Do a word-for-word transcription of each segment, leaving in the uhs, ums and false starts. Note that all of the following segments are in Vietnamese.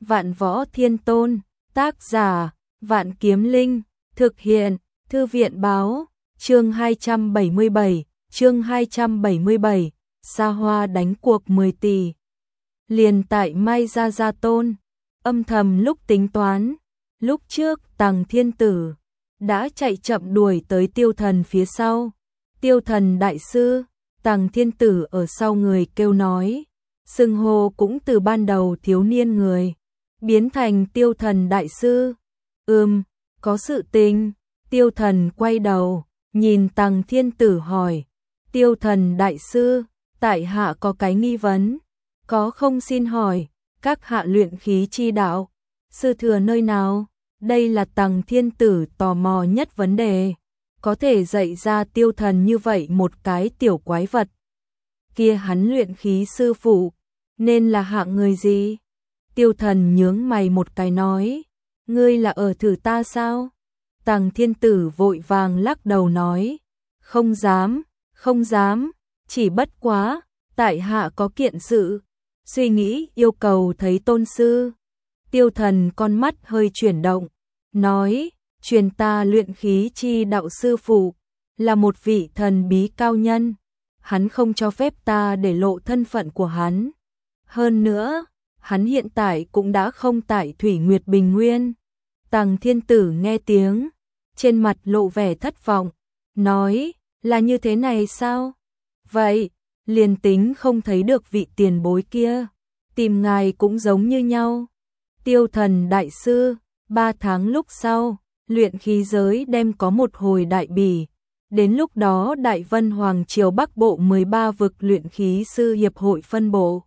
Vạn Võ Thiên Tôn, tác giả, Vạn Kiếm Linh, thực hiện, Thư viện báo, chương hai trăm bảy mươi bảy, chương hai trăm bảy mươi bảy, Sa Hoa đánh cuộc mười tỷ. Liền tại Mai Gia Gia Tôn, âm thầm lúc tính toán, lúc trước Tằng Thiên Tử đã chạy chậm đuổi tới Tiêu Thần phía sau. Tiêu Thần đại sư, Tằng Thiên Tử ở sau người kêu nói, xưng hô cũng từ ban đầu thiếu niên người, biến thành Tiêu Thần đại sư. Ừm, có sự tình. Tiêu Thần quay đầu, nhìn Tằng Thiên Tử hỏi, Tiêu Thần đại sư, tại hạ có cái nghi vấn, có không xin hỏi, các hạ luyện khí chi đạo, sư thừa nơi nào? Đây là Tằng Thiên Tử tò mò nhất vấn đề, có thể dạy ra Tiêu Thần như vậy một cái tiểu quái vật. Kia hắn luyện khí sư phụ, nên là hạng người gì? Tiêu Thần nhướng mày một cái nói, ngươi là ở thử ta sao? Tằng Thiên Tử vội vàng lắc đầu nói, không dám, không dám, chỉ bất quá, tại hạ có kiện sự, suy nghĩ yêu cầu thấy tôn sư. Tiêu Thần con mắt hơi chuyển động, nói, truyền ta luyện khí chi đạo sư phụ, là một vị thần bí cao nhân, hắn không cho phép ta để lộ thân phận của hắn. Hơn nữa, hắn hiện tại cũng đã không tại Thủy Nguyệt Bình Nguyên. Tằng Thiên Tử nghe tiếng, trên mặt lộ vẻ thất vọng, nói, là như thế này sao? Vậy, liền tính không thấy được vị tiền bối kia, tìm ngài cũng giống như nhau. Tiêu Thần đại sư, ba tháng lúc sau, luyện khí giới đem có một hồi đại bỉ. Đến lúc đó Đại Vân Hoàng Triều Bắc Bộ mười ba vực luyện khí sư hiệp hội phân bộ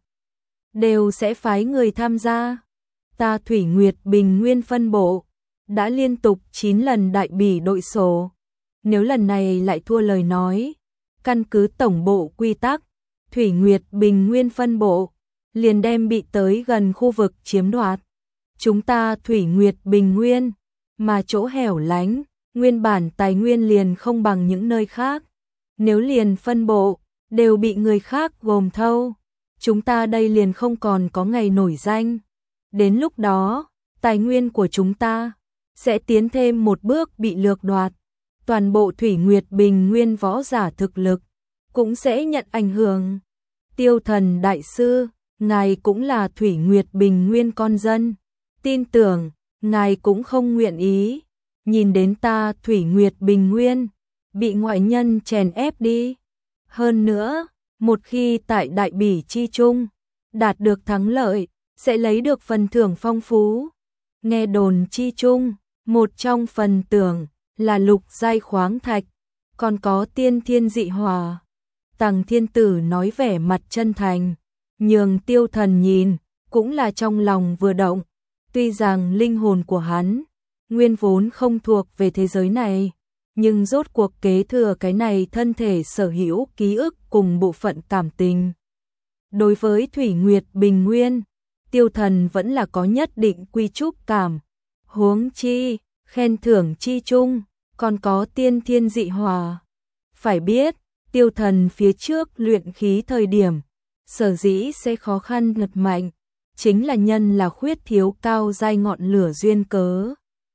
đều sẽ phái người tham gia. Ta Thủy Nguyệt Bình Nguyên phân bộ đã liên tục chín lần đại bỉ đội sổ. Nếu lần này lại thua lời nói, căn cứ tổng bộ quy tắc, Thủy Nguyệt Bình Nguyên phân bộ liền đem bị tới gần khu vực chiếm đoạt. Chúng ta Thủy Nguyệt Bình Nguyên, mà chỗ hẻo lánh, nguyên bản tài nguyên liền không bằng những nơi khác. Nếu liền phân bộ đều bị người khác gồm thâu, chúng ta đây liền không còn có ngày nổi danh. Đến lúc đó, tài nguyên của chúng ta sẽ tiến thêm một bước bị lược đoạt. Toàn bộ Thủy Nguyệt Bình Nguyên võ giả thực lực cũng sẽ nhận ảnh hưởng. Tiêu Thần đại sư, ngài cũng là Thủy Nguyệt Bình Nguyên con dân, tin tưởng ngài cũng không nguyện ý nhìn đến ta Thủy Nguyệt Bình Nguyên bị ngoại nhân chèn ép đi. Hơn nữa, một khi tại đại bỉ chi chung đạt được thắng lợi, sẽ lấy được phần thưởng phong phú. Nghe đồn chi chung, một trong phần thưởng là lục giai khoáng thạch, còn có tiên thiên dị hỏa. Tằng Thiên Tử nói vẻ mặt chân thành, nhường Tiêu Thần nhìn, cũng là trong lòng vừa động. Tuy rằng linh hồn của hắn nguyên vốn không thuộc về thế giới này, nhưng rốt cuộc kế thừa cái này thân thể sở hữu ký ức cùng bộ phận cảm tình. Đối với Thủy Nguyệt Bình Nguyên, Tiêu Thần vẫn là có nhất định quy trúc cảm. Huống chi, khen thưởng chi chung, còn có tiên thiên dị hỏa. Phải biết, Tiêu Thần phía trước luyện khí thời điểm, sở dĩ sẽ khó khăn ngật mạnh, chính là nhân là khuyết thiếu cao giai ngọn lửa duyên cớ.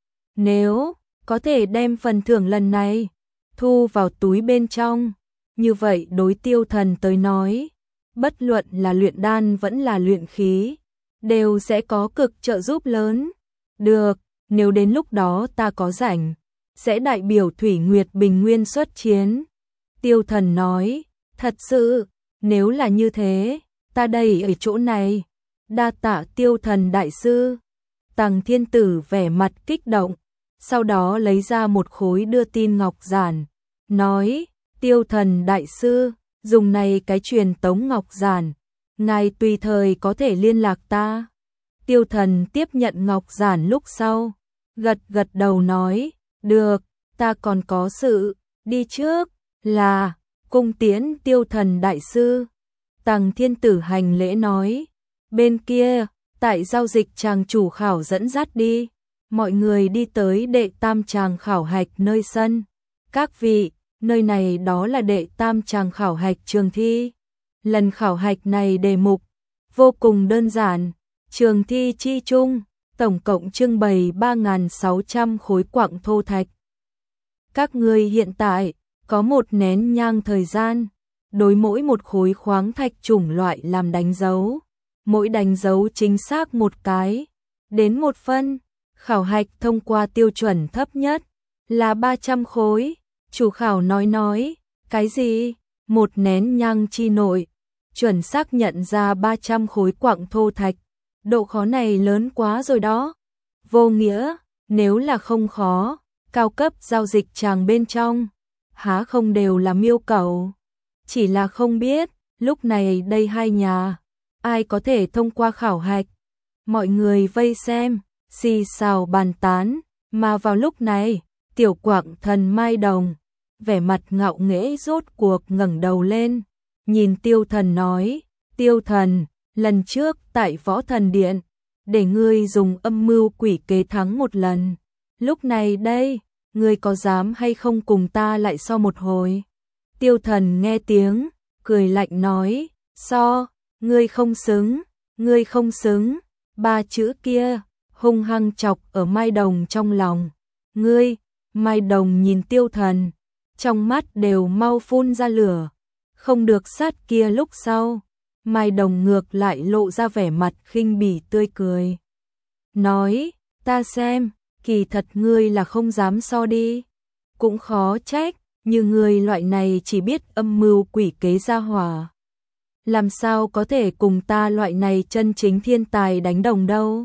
Nếu có thể đem phần thưởng lần này thu vào túi bên trong, như vậy đối Tiêu Thần tới nói, bất luận là luyện đan vẫn là luyện khí, đều sẽ có cực trợ giúp lớn. Được, nếu đến lúc đó ta có rảnh, sẽ đại biểu Thủy Nguyệt Bình Nguyên xuất chiến. Tiêu Thần nói, thật sự, nếu là như thế, ta đây ở chỗ này. Đa tạ Tiêu Thần đại sư. Tằng Thiên Tử vẻ mặt kích động, sau đó lấy ra một khối đưa tin ngọc giản, nói, Tiêu Thần đại sư, dùng này cái truyền tống ngọc giản, ngài tùy thời có thể liên lạc ta. Tiêu Thần tiếp nhận ngọc giản lúc sau, gật gật đầu nói, được, ta còn có sự, đi trước, là, cung tiễn Tiêu Thần đại sư. Tằng Thiên Tử hành lễ nói, bên kia, tại giao dịch tràng chủ khảo dẫn dắt đi, mọi người đi tới đệ tam tràng khảo hạch nơi sân. Các vị, nơi này đó là đệ tam tràng khảo hạch trường thi. Lần khảo hạch này đề mục vô cùng đơn giản, Trường thi chi chung, tổng cộng trưng bày ba nghìn sáu trăm khối quặng thô thạch. Các ngươi hiện tại có một nén nhang thời gian, đối mỗi một khối khoáng thạch chủng loại làm đánh dấu, mỗi đánh dấu chính xác một cái, đến một phân, khảo hạch thông qua tiêu chuẩn thấp nhất là ba trăm khối. Chủ khảo nói nói, cái gì? Một nén nhang chi nội, chuẩn xác nhận ra ba trăm khối quặng thô thạch, độ khó này lớn quá rồi đó. Vô nghĩa, nếu là không khó, cao cấp giao dịch tràng bên trong, há không đều là miêu cầu. Chỉ là không biết, lúc này đây hai nhà, ai có thể thông qua khảo hạch. Mọi người vây xem, xì xào bàn tán, mà vào lúc này, tiểu quặng thần Mai Đồng, vẻ mặt ngạo nghễ rốt cuộc ngẩng đầu lên, nhìn Tiêu Thần nói, Tiêu Thần, lần trước tại Võ Thần Điện, để ngươi dùng âm mưu quỷ kế thắng một lần, lúc này đây, ngươi có dám hay không cùng ta lại so một hồi? Tiêu Thần nghe tiếng, cười lạnh nói, so, ngươi không xứng, ngươi không xứng, ba chữ kia, hung hăng chọc ở Mai Đồng trong lòng. Ngươi, Mai Đồng nhìn Tiêu Thần, trong mắt đều mau phun ra lửa, không được sát kia lúc sau. Mai Đồng ngược lại lộ ra vẻ mặt khinh bỉ tươi cười. Nói, ta xem, kỳ thật ngươi là không dám so đi. Cũng khó trách, như ngươi loại này chỉ biết âm mưu quỷ kế gia hỏa. Làm sao có thể cùng ta loại này chân chính thiên tài đánh đồng đâu.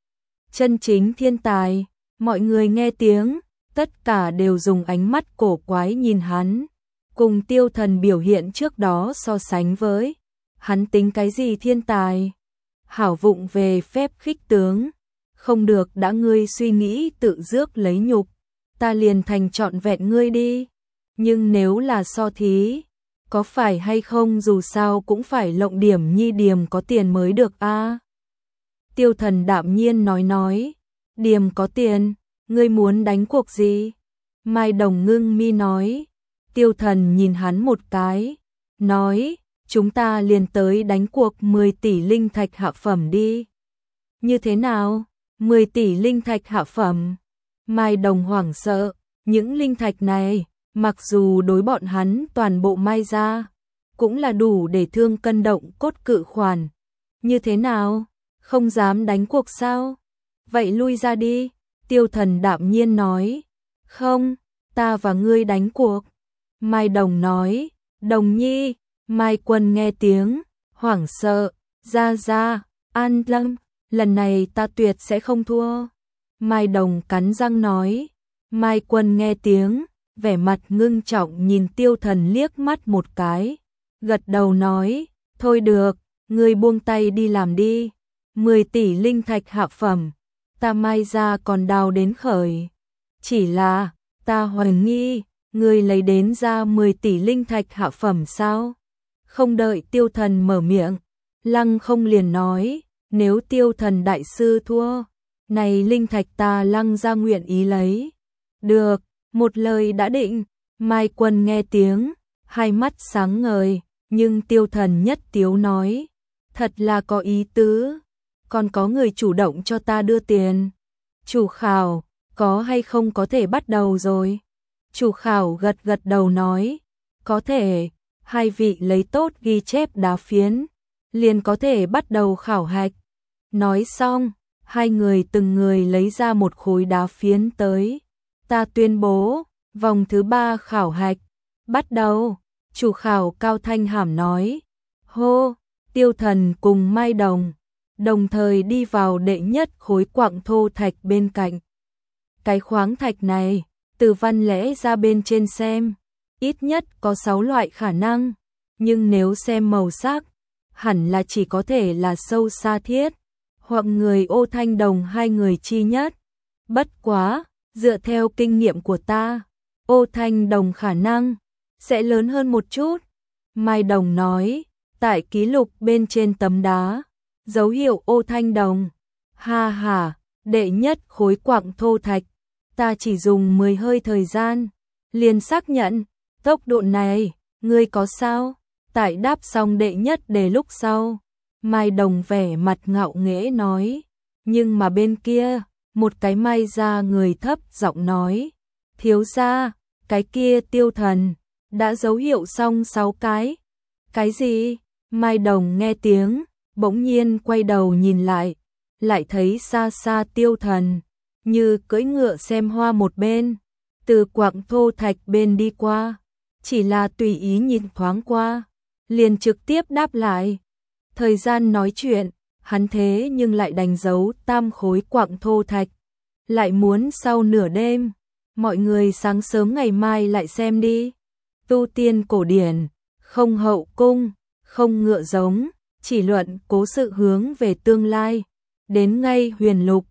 Chân chính thiên tài, mọi người nghe tiếng, tất cả đều dùng ánh mắt cổ quái nhìn hắn. Cùng Tiêu Thần biểu hiện trước đó so sánh với, hắn tính cái gì thiên tài? Hảo vụng về phép khích tướng, không được đã ngươi suy nghĩ tự rước lấy nhục, ta liền thành trọn vẹn ngươi đi. Nhưng nếu là so thí, có phải hay không dù sao cũng phải lộng điểm nhi điểm có tiền mới được a. Tiêu Thần đạm nhiên nói nói, điểm có tiền, ngươi muốn đánh cuộc gì? Mai Đồng ngưng mi nói. Tiêu Thần nhìn hắn một cái, nói, chúng ta liền tới đánh cuộc mười tỷ linh thạch hạ phẩm đi. Như thế nào? mười tỷ linh thạch hạ phẩm? Mai Đồng hoảng sợ, những linh thạch này, mặc dù đối bọn hắn toàn bộ Mai gia, cũng là đủ để thương cân động cốt cự khoản. Như thế nào? Không dám đánh cuộc sao? Vậy lui ra đi. Tiêu Thần đạm nhiên nói, không, ta và ngươi đánh cuộc. Mai Đồng nói, Đồng nhi. Mai Quân nghe tiếng, hoảng sợ, ra ra, an lâm, lần này ta tuyệt sẽ không thua. Mai Đồng cắn răng nói. Mai Quân nghe tiếng, vẻ mặt ngưng trọng nhìn Tiêu Thần liếc mắt một cái, gật đầu nói, thôi được, ngươi buông tay đi làm đi. mười tỷ linh thạch hạ phẩm, ta Mai gia còn đào đến khởi. Chỉ là, ta hoài nghi, ngươi lấy đến ra mười tỷ linh thạch hạ phẩm sao? Không đợi Tiêu Thần mở miệng, Lăng Không liền nói, nếu Tiêu Thần đại sư thua, này linh thạch ta Lăng gia nguyện ý lấy. Được, một lời đã định. Mai Quân nghe tiếng, hai mắt sáng ngời, nhưng Tiêu Thần nhất tiếu nói, thật là có ý tứ, còn có người chủ động cho ta đưa tiền. Chủ khảo, có hay không có thể bắt đầu rồi? Chủ khảo gật gật đầu nói, có thể. Hai vị lấy tốt ghi chép đá phiến, liền có thể bắt đầu khảo hạch. Nói xong, hai người từng người lấy ra một khối đá phiến tới. Ta tuyên bố, vòng thứ ba khảo hạch, bắt đầu. Chủ khảo Cao Thanh Hàm nói. Hô, Tiêu Thần cùng Mai Đồng, đồng thời đi vào đệ nhất khối quặng thô thạch bên cạnh. Cái khoáng thạch này, từ văn lẽ ra bên trên xem, ít nhất có sáu loại khả năng, nhưng nếu xem màu sắc, hẳn là chỉ có thể là sâu sa thiết, hoặc người Ô Thanh Đồng hai người chi nhất. Bất quá, dựa theo kinh nghiệm của ta, Ô Thanh Đồng khả năng sẽ lớn hơn một chút. Mai Đồng nói, tại ký lục bên trên tấm đá, dấu hiệu Ô Thanh Đồng. Ha ha, đệ nhất khối quặng thô thạch, ta chỉ dùng mười hơi thời gian, liền xác nhận. Tốc độ này, ngươi có sao? Tại đáp xong đệ nhất đề lúc sau, Mai Đồng vẻ mặt ngạo nghễ nói, nhưng mà bên kia, một cái Mai gia người thấp giọng nói, thiếu gia, cái kia Tiêu Thần, đã dấu hiệu xong sáu cái. Cái gì? Mai Đồng nghe tiếng, bỗng nhiên quay đầu nhìn lại, lại thấy xa xa Tiêu Thần, như cưỡi ngựa xem hoa một bên, từ quặng thô thạch bên đi qua, chỉ là tùy ý nhìn thoáng qua, liền trực tiếp đáp lại. Thời gian nói chuyện, hắn thế nhưng lại đánh dấu tam khối quặng thô thạch, lại muốn sau nửa đêm, mọi người sáng sớm ngày mai lại xem đi. Tu tiên cổ điển, không hậu cung, không ngựa giống, chỉ luận cố sự hướng về tương lai, đến ngay huyền lục,